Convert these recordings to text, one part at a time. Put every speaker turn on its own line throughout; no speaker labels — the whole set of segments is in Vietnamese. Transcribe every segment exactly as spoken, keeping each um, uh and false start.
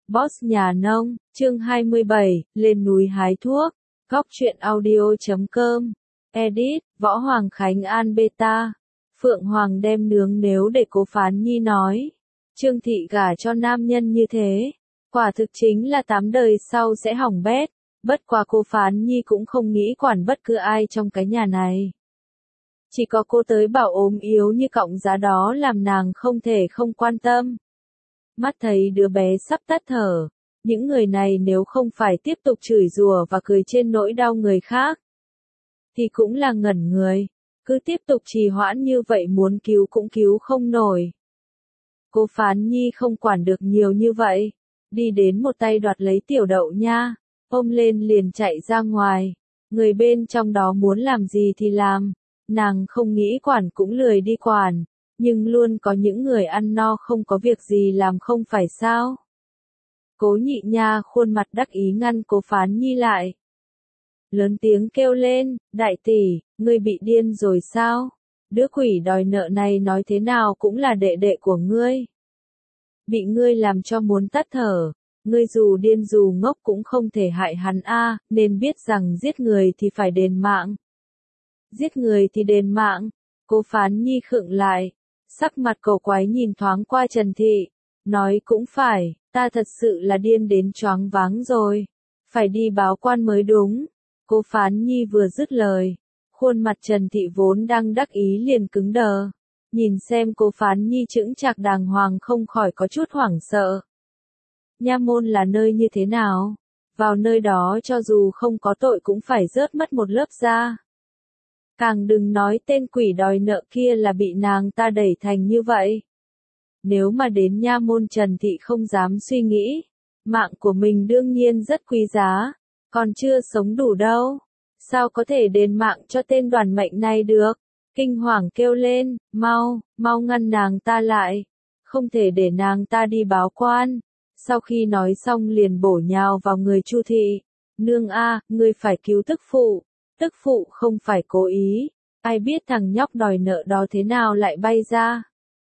Boss nhà nông, chương hai mươi bảy, lên núi hái thuốc, góc truyện audio chấm com, edit, Võ Hoàng Khánh An Beta, Phượng Hoàng đem nướng nếu để Cố Phán Nhi nói. Trương Thị gả cho nam nhân như thế, quả thực chính là tám đời sau sẽ hỏng bét, bất quá Cố Phán Nhi cũng không nghĩ quản bất cứ ai trong cái nhà này. Chỉ có cô tới bảo ốm yếu như cọng giá đó làm nàng không thể không quan tâm. Mắt thấy đứa bé sắp tắt thở, những người này nếu không phải tiếp tục chửi rủa và cười trên nỗi đau người khác, thì cũng là ngẩn người, cứ tiếp tục trì hoãn như vậy muốn cứu cũng cứu không nổi. Cố Phán Nhi không quản được nhiều như vậy, đi đến một tay đoạt lấy Tiểu Đậu Nha, ôm lên liền chạy ra ngoài, người bên trong đó muốn làm gì thì làm, nàng không nghĩ quản cũng lười đi quản. Nhưng luôn có những người ăn no không có việc gì làm không phải sao? Cố Nhị Nha khuôn mặt đắc ý ngăn Cố Phán Nhi lại. Lớn tiếng kêu lên, đại tỷ, ngươi bị điên rồi sao? Đứa quỷ đòi nợ này nói thế nào cũng là đệ đệ của ngươi. Bị ngươi làm cho muốn tắt thở, ngươi dù điên dù ngốc cũng không thể hại hắn a, nên biết rằng giết người thì phải đền mạng. Giết người thì đền mạng, Cố Phán Nhi khựng lại. Sắc mặt cầu quái nhìn thoáng qua Trần Thị, nói cũng phải, ta thật sự là điên đến choáng váng rồi, phải đi báo quan mới đúng. Cố Phán Nhi vừa dứt lời, khuôn mặt Trần Thị vốn đang đắc ý liền cứng đờ, nhìn xem Cố Phán Nhi chững chạc đàng hoàng không khỏi có chút hoảng sợ. Nha môn là nơi như thế nào? Vào nơi đó cho dù không có tội cũng phải rớt mất một lớp da. Càng đừng nói tên quỷ đòi nợ kia là bị nàng ta đẩy thành như vậy. Nếu mà đến nha môn Trần Thị không dám suy nghĩ, mạng của mình đương nhiên rất quý giá, còn chưa sống đủ đâu. Sao có thể đền mạng cho tên đoàn mệnh này được? Kinh hoàng kêu lên, mau, mau ngăn nàng ta lại, không thể để nàng ta đi báo quan. Sau khi nói xong liền bổ nhào vào người Chu Thị, nương a, ngươi phải cứu tức phụ. Tức phụ không phải cố ý, ai biết thằng nhóc đòi nợ đó thế nào lại bay ra.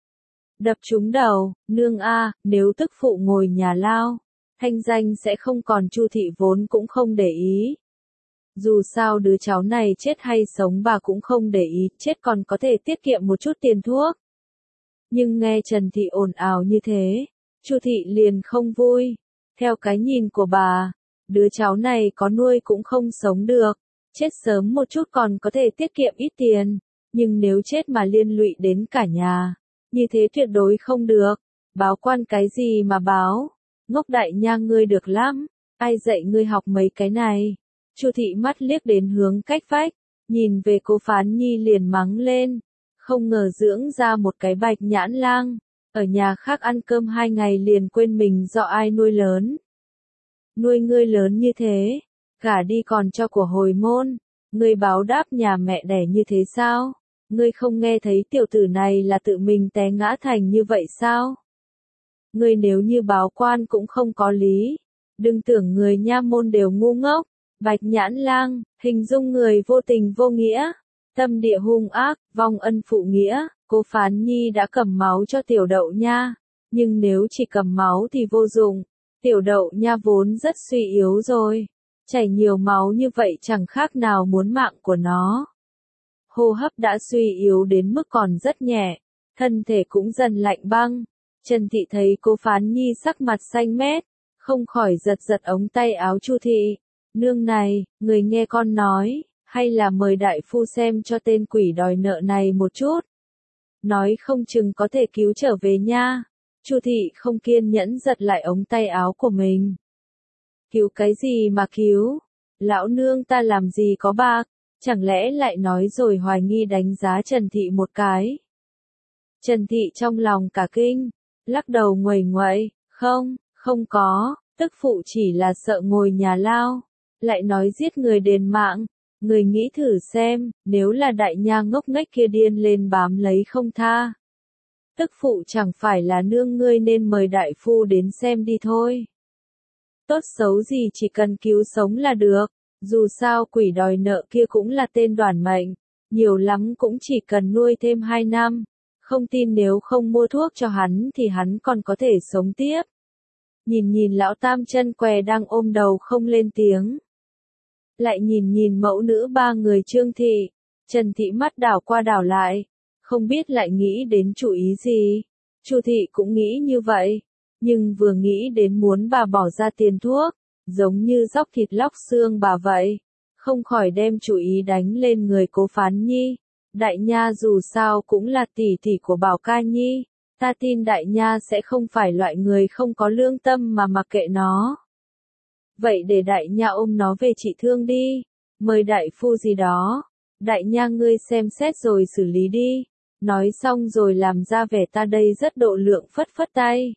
Đập trúng đầu, nương a, nếu tức phụ ngồi nhà lao, thanh danh sẽ không còn. Chu Thị vốn cũng không để ý. Dù sao đứa cháu này chết hay sống bà cũng không để ý, chết còn có thể tiết kiệm một chút tiền thuốc. Nhưng nghe Trần Thị ồn ào như thế, Chu Thị liền không vui. Theo cái nhìn của bà, đứa cháu này có nuôi cũng không sống được. Chết sớm một chút còn có thể tiết kiệm ít tiền, nhưng nếu chết mà liên lụy đến cả nhà, như thế tuyệt đối không được. Báo quan cái gì mà báo? Ngốc đại nha ngươi được lắm, ai dạy ngươi học mấy cái này? Chu Thị mắt liếc đến hướng cách vách, nhìn về Cố Phán Nhi liền mắng lên, không ngờ dưỡng ra một cái bạch nhãn lang, ở nhà khác ăn cơm hai ngày liền quên mình do ai nuôi lớn. Nuôi ngươi lớn như thế, gả đi còn cho của hồi môn, ngươi báo đáp nhà mẹ đẻ như thế sao? Ngươi không nghe thấy tiểu tử này là tự mình té ngã thành như vậy sao? Ngươi nếu như báo quan cũng không có lý, đừng tưởng người nha môn đều ngu ngốc. Bạch nhãn lang, hình dung người vô tình vô nghĩa, tâm địa hung ác, vong ân phụ nghĩa. Cố Phán Nhi đã cầm máu cho Tiểu Đậu Nha, nhưng nếu chỉ cầm máu thì vô dụng, Tiểu Đậu Nha vốn rất suy yếu rồi. Chảy nhiều máu như vậy chẳng khác nào muốn mạng của nó. Hô hấp đã suy yếu đến mức còn rất nhẹ, thân thể cũng dần lạnh băng. Trần Thị thấy Cố Phán Nhi sắc mặt xanh mét, không khỏi giật giật ống tay áo Chu Thị. Nương này, người nghe con nói, hay là mời đại phu xem cho tên quỷ đòi nợ này một chút. Nói không chừng có thể cứu trở về nha. Chu Thị không kiên nhẫn giật lại ống tay áo của mình. Cứu cái gì mà cứu? Lão nương ta làm gì có bạc? Chẳng lẽ lại nói rồi hoài nghi đánh giá Trần Thị một cái. Trần Thị trong lòng cả kinh, lắc đầu nguầy nguậy, không, không có, tức phụ chỉ là sợ ngồi nhà lao, lại nói giết người đền mạng. Người nghĩ thử xem, nếu là đại nha ngốc nghếch kia điên lên bám lấy không tha. Tức phụ chẳng phải là nương ngươi nên mời đại phu đến xem đi thôi. Tốt xấu gì chỉ cần cứu sống là được, dù sao quỷ đòi nợ kia cũng là tên đoàn mệnh, nhiều lắm cũng chỉ cần nuôi thêm hai năm, không tin nếu không mua thuốc cho hắn thì hắn còn có thể sống tiếp. Nhìn nhìn lão tam chân què đang ôm đầu không lên tiếng. Lại nhìn nhìn mẫu nữ ba người Trương Thị, Trần Thị mắt đảo qua đảo lại, không biết lại nghĩ đến chủ ý gì. Chu Thị cũng nghĩ như vậy, nhưng vừa nghĩ đến muốn bà bỏ ra tiền thuốc, giống như dóc thịt lóc xương bà vậy, không khỏi đem chủ ý đánh lên người Cố Phán Nhi. Đại nha dù sao cũng là tỷ tỷ của Bảo Ca Nhi, ta tin đại nha sẽ không phải loại người không có lương tâm mà mặc kệ nó. Vậy để đại nha ôm nó về trị thương đi, mời đại phu gì đó, đại nha ngươi xem xét rồi xử lý đi. Nói xong rồi làm ra vẻ ta đây rất độ lượng phất phất tay.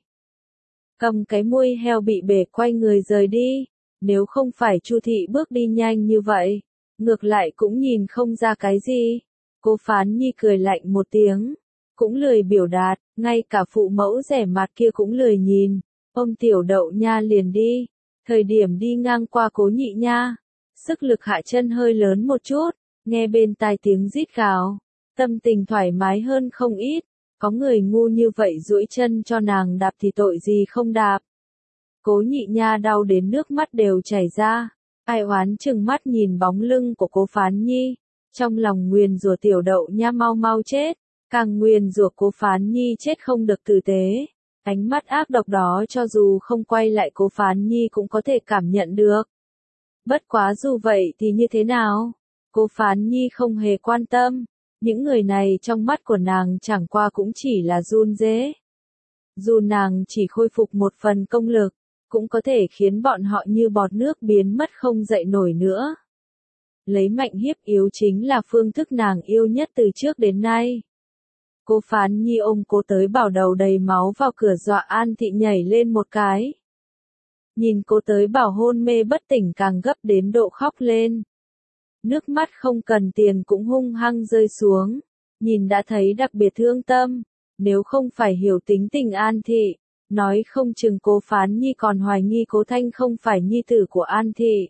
Cầm cái môi heo bị bể quay người rời đi, nếu không phải Chu Thị bước đi nhanh như vậy, ngược lại cũng nhìn không ra cái gì. Cố Phán Nhi cười lạnh một tiếng, cũng lười biểu đạt, ngay cả phụ mẫu rẻ mạt kia cũng lười nhìn, ôm tiểu đậu nha liền đi. Thời điểm đi ngang qua Cố Nhị Nha, sức lực hạ chân hơi lớn một chút, nghe bên tai tiếng rít gào, tâm tình thoải mái hơn không ít. Có người ngu như vậy duỗi chân cho nàng đạp thì tội gì không đạp. Cố Nhị Nha đau đến nước mắt đều chảy ra, ai oán chừng mắt nhìn bóng lưng của Cố Phán Nhi, trong lòng nguyền rủa tiểu đậu nha mau mau chết, càng nguyền rủa Cố Phán Nhi chết không được tử tế. Ánh mắt ác độc đó cho dù không quay lại Cố Phán Nhi cũng có thể cảm nhận được. Bất quá dù vậy thì như thế nào? Cố Phán Nhi không hề quan tâm, những người này trong mắt của nàng chẳng qua cũng chỉ là run rế. Dù nàng chỉ khôi phục một phần công lực, cũng có thể khiến bọn họ như bọt nước biến mất không dậy nổi nữa. Lấy mạnh hiếp yếu chính là phương thức nàng yêu nhất từ trước đến nay. Cố Phán Nhi ôm Cố Tới Bảo đầu đầy máu vào cửa dọa An Thị nhảy lên một cái. Nhìn Cố Tới Bảo hôn mê bất tỉnh càng gấp đến độ khóc lên. Nước mắt không cần tiền cũng hung hăng rơi xuống, nhìn đã thấy đặc biệt thương tâm, nếu không phải hiểu tính tình An Thị, nói không chừng Cố Phán Nhi còn hoài nghi Cố Thanh không phải nhi tử của An Thị.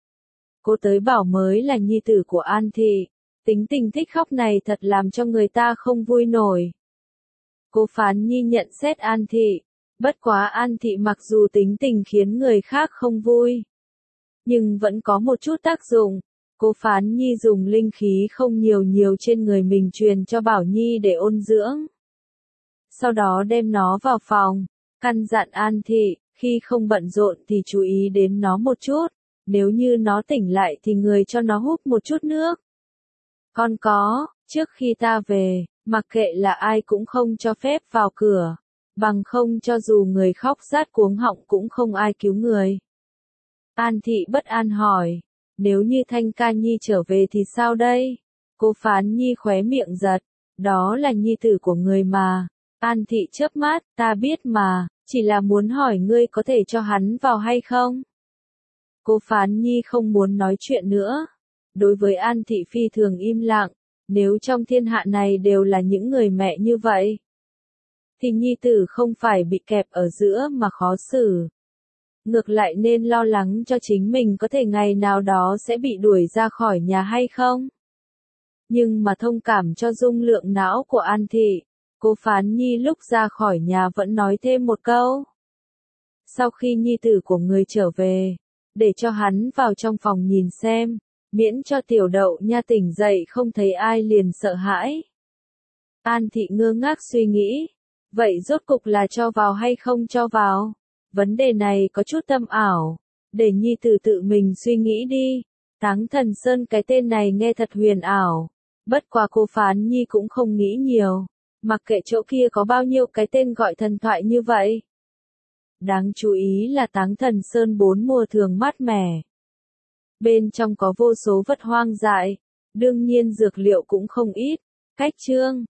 Cố Tới Bảo mới là nhi tử của An Thị, tính tình thích khóc này thật làm cho người ta không vui nổi. Cố Phán Nhi nhận xét An Thị, bất quá An Thị mặc dù tính tình khiến người khác không vui, nhưng vẫn có một chút tác dụng. Cố Phán Nhi dùng linh khí không nhiều nhiều trên người mình truyền cho Bảo Nhi để ôn dưỡng. Sau đó đem nó vào phòng, căn dặn An Thị, khi không bận rộn thì chú ý đến nó một chút, nếu như nó tỉnh lại thì người cho nó hút một chút nước. Còn có, trước khi ta về, mặc kệ là ai cũng không cho phép vào cửa, bằng không cho dù người khóc rát cuống họng cũng không ai cứu người. An Thị bất an hỏi. Nếu như Thanh Ca Nhi trở về thì sao đây? Cố Phán Nhi khóe miệng giật, đó là nhi tử của người mà. An Thị chớp mắt, ta biết mà, chỉ là muốn hỏi ngươi có thể cho hắn vào hay không? Cố Phán Nhi không muốn nói chuyện nữa. Đối với An Thị phi thường im lặng, nếu trong thiên hạ này đều là những người mẹ như vậy, thì nhi tử không phải bị kẹp ở giữa mà khó xử. Ngược lại nên lo lắng cho chính mình có thể ngày nào đó sẽ bị đuổi ra khỏi nhà hay không. Nhưng mà thông cảm cho dung lượng não của An Thị, Cố Phán Nhi lúc ra khỏi nhà vẫn nói thêm một câu. Sau khi nhi tử của người trở về, để cho hắn vào trong phòng nhìn xem, miễn cho tiểu đậu nha tỉnh dậy không thấy ai liền sợ hãi. An Thị ngơ ngác suy nghĩ, vậy rốt cục là cho vào hay không cho vào? Vấn đề này có chút tâm ảo, để nhi tử tự mình suy nghĩ đi. Táng Thần Sơn cái tên này nghe thật huyền ảo, bất quá Cố Phán Nhi cũng không nghĩ nhiều, mặc kệ chỗ kia có bao nhiêu cái tên gọi thần thoại như vậy. Đáng chú ý là Táng Thần Sơn bốn mùa thường mát mẻ. Bên trong có vô số vật hoang dại, đương nhiên dược liệu cũng không ít. Cách chương